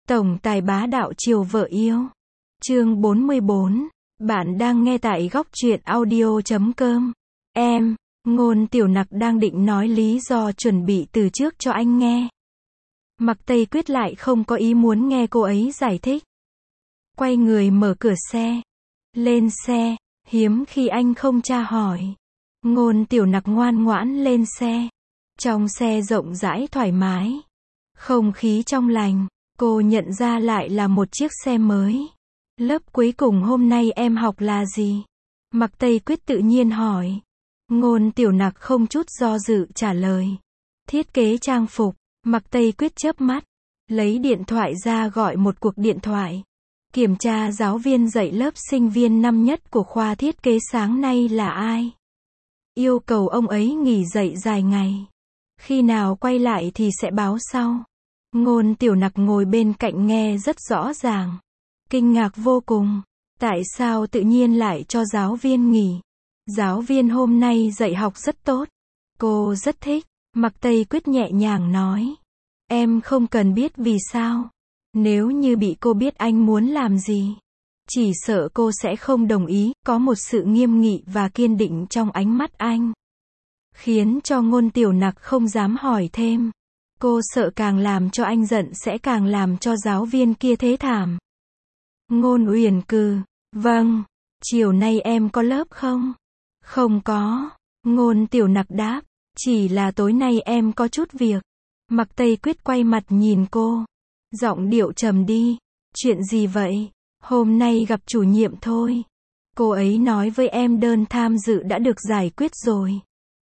Tổng tài bá đạo chiều vợ yêu. Chương 44. Bạn đang nghe tại góc truyện audio.com. Em, Ngôn Tiểu Nặc đang định nói lý do chuẩn bị từ trước cho anh nghe. Mặc Tây Quyết lại không có ý muốn nghe cô ấy giải thích. Quay người mở cửa xe. Lên xe, hiếm khi anh không tra hỏi. Ngôn Tiểu Nặc ngoan ngoãn lên xe. Trong xe rộng rãi thoải mái. Không khí trong lành. Cô nhận ra lại là một chiếc xe mới. Lớp cuối cùng hôm nay em học là gì? Mặc Tây Quyết tự nhiên hỏi. Ngôn Tiểu Nặc không chút do dự trả lời. Thiết kế trang phục. Mặc Tây Quyết chớp mắt. Lấy điện thoại ra gọi một cuộc điện thoại. Kiểm tra giáo viên dạy lớp sinh viên năm nhất của khoa thiết kế sáng nay là ai? Yêu cầu ông ấy nghỉ dạy dài ngày. Khi nào quay lại thì sẽ báo sau. Ngôn Tiểu Nặc ngồi bên cạnh nghe rất rõ ràng. Kinh ngạc vô cùng. Tại sao tự nhiên lại cho giáo viên nghỉ? Giáo viên hôm nay dạy học rất tốt. Cô rất thích. Mặc Tây Quyết nhẹ nhàng nói. Em không cần biết vì sao. Nếu như bị cô biết anh muốn làm gì, chỉ sợ cô sẽ không đồng ý. Có một sự nghiêm nghị và kiên định trong ánh mắt anh, khiến cho Ngôn Tiểu Nặc không dám hỏi thêm. Cô sợ càng làm cho anh giận sẽ càng làm cho giáo viên kia thế thảm. Ngôn Uyển cừ. Vâng. Chiều nay em có lớp không? Không có. Ngôn Tiểu Nặc đáp. Chỉ là tối nay em có chút việc. Mặc Tây Quyết quay mặt nhìn cô. Giọng điệu trầm đi. Chuyện gì vậy? Hôm nay gặp chủ nhiệm thôi. Cô ấy nói với em đơn tham dự đã được giải quyết rồi.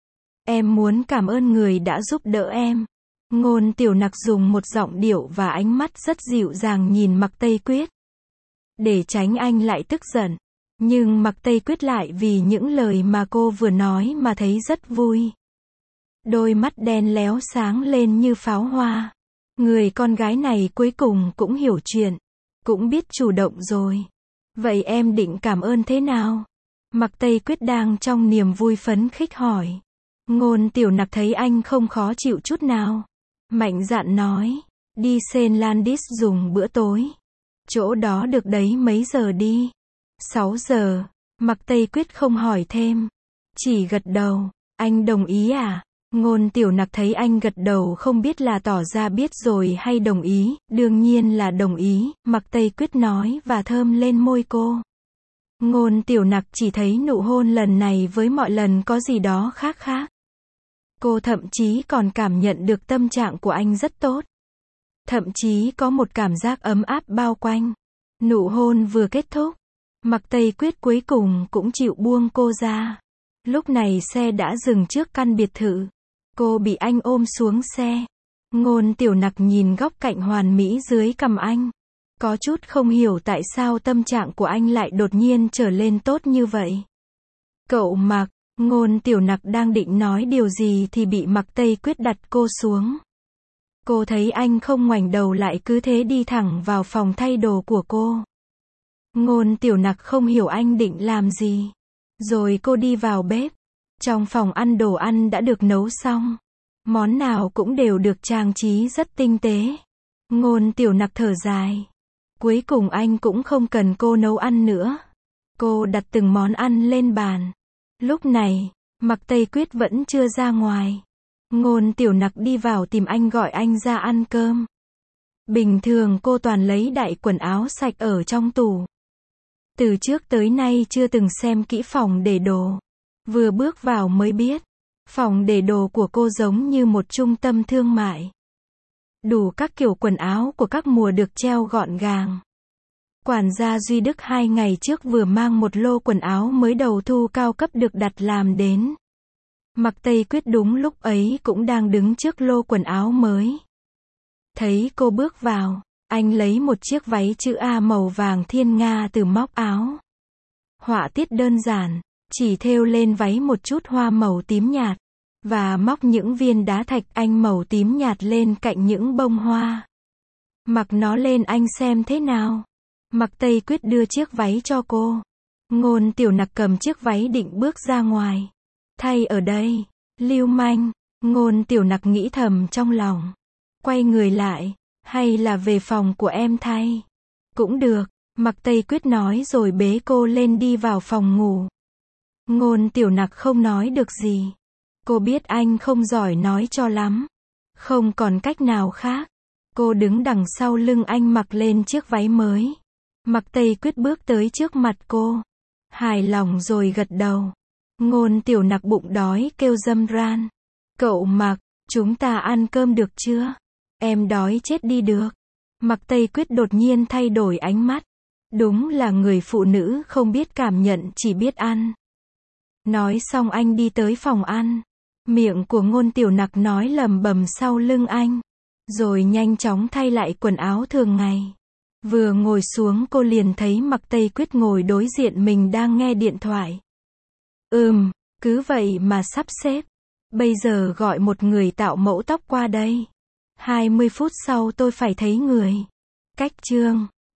Em muốn cảm ơn người đã giúp đỡ em. Ngôn Tiểu Nặc dùng một giọng điệu và ánh mắt rất dịu dàng nhìn Mặc Tây Quyết. Để tránh anh lại tức giận. Nhưng Mặc Tây Quyết lại vì những lời mà cô vừa nói mà thấy rất vui. Đôi mắt đen léo sáng lên như pháo hoa. Người con gái này cuối cùng cũng hiểu chuyện. Cũng biết chủ động rồi. Vậy em định cảm ơn thế nào? Mặc Tây Quyết đang trong niềm vui phấn khích hỏi. Ngôn Tiểu Nặc thấy anh không khó chịu chút nào. Mạnh dạn nói. Đi Sen Landis dùng bữa tối. Chỗ đó được đấy mấy giờ đi? 6 giờ. Mặc Tây Quyết không hỏi thêm. Chỉ gật đầu. Anh đồng ý à? Ngôn Tiểu Nặc thấy anh gật đầu không biết là tỏ ra biết rồi hay đồng ý. Đương nhiên là đồng ý. Mặc Tây Quyết nói và thơm lên môi cô. Ngôn Tiểu Nặc chỉ thấy nụ hôn lần này với mọi lần có gì đó khác khác. Cô thậm chí còn cảm nhận được tâm trạng của anh rất tốt. Thậm chí có một cảm giác ấm áp bao quanh. Nụ hôn vừa kết thúc. Mặc Tây Quyết cuối cùng cũng chịu buông cô ra. Lúc này xe đã dừng trước căn biệt thự. Cô bị anh ôm xuống xe. Ngôn Tiểu Nặc nhìn góc cạnh hoàn mỹ dưới cằm anh. Có chút không hiểu tại sao tâm trạng của anh lại đột nhiên trở lên tốt như vậy. Cậu Mặc. Ngôn Tiểu Nặc đang định nói điều gì thì bị Mặc Tây Quyết đặt cô xuống. Cô thấy anh không ngoảnh đầu lại cứ thế đi thẳng vào phòng thay đồ của cô. Ngôn Tiểu Nặc không hiểu anh định làm gì. Rồi cô đi vào bếp. Trong phòng ăn đồ ăn đã được nấu xong. Món nào cũng đều được trang trí rất tinh tế. Ngôn Tiểu Nặc thở dài. Cuối cùng anh cũng không cần cô nấu ăn nữa. Cô đặt từng món ăn lên bàn. Lúc này, Mặc Tây Quyết vẫn chưa ra ngoài. Ngôn Tiểu Nặc đi vào tìm anh gọi anh ra ăn cơm. Bình thường cô toàn lấy đại quần áo sạch ở trong tủ. Từ trước tới nay chưa từng xem kỹ phòng để đồ. Vừa bước vào mới biết. Phòng để đồ của cô giống như một trung tâm thương mại. Đủ các kiểu quần áo của các mùa được treo gọn gàng. Quản gia Duy Đức 2 ngày trước vừa mang một lô quần áo mới đầu thu cao cấp được đặt làm đến. Mặc Tây Quyết đúng lúc ấy cũng đang đứng trước lô quần áo mới. Thấy cô bước vào, anh lấy một chiếc váy chữ A màu vàng thiên nga từ móc áo. Họa tiết đơn giản, chỉ thêu lên váy một chút hoa màu tím nhạt. Và móc những viên đá thạch anh màu tím nhạt lên cạnh những bông hoa. Mặc nó lên anh xem thế nào. Mặc Tây Quyết đưa chiếc váy cho cô. Ngôn Tiểu Nặc cầm chiếc váy định bước ra ngoài. Thay ở đây. Lưu manh. Ngôn Tiểu Nặc nghĩ thầm trong lòng. Quay người lại. Hay là về phòng của em thay? Cũng được, Mạc Tây Quyết nói rồi bế cô lên đi vào phòng ngủ. Ngôn Tiểu Nặc không nói được gì. Cô biết anh không giỏi nói cho lắm. Không còn cách nào khác. Cô đứng đằng sau lưng anh mặc lên chiếc váy mới. Mạc Tây Quyết bước tới trước mặt cô. Hài lòng rồi gật đầu. Ngôn Tiểu Nặc bụng đói kêu râm ran. Cậu Mạc, chúng ta ăn cơm được chưa? Em đói chết đi được. Mạc Tây Quyết đột nhiên thay đổi ánh mắt. Đúng là người phụ nữ không biết cảm nhận chỉ biết ăn. Nói xong anh đi tới phòng ăn. Miệng của Ngôn Tiểu Nặc nói lầm bầm sau lưng anh. Rồi nhanh chóng thay lại quần áo thường ngày. Vừa ngồi xuống cô liền thấy Mạc Tây Quyết ngồi đối diện mình đang nghe điện thoại. Cứ vậy mà sắp xếp. Bây giờ gọi một người tạo mẫu tóc qua đây. 20 phút sau tôi phải thấy người. Cách chương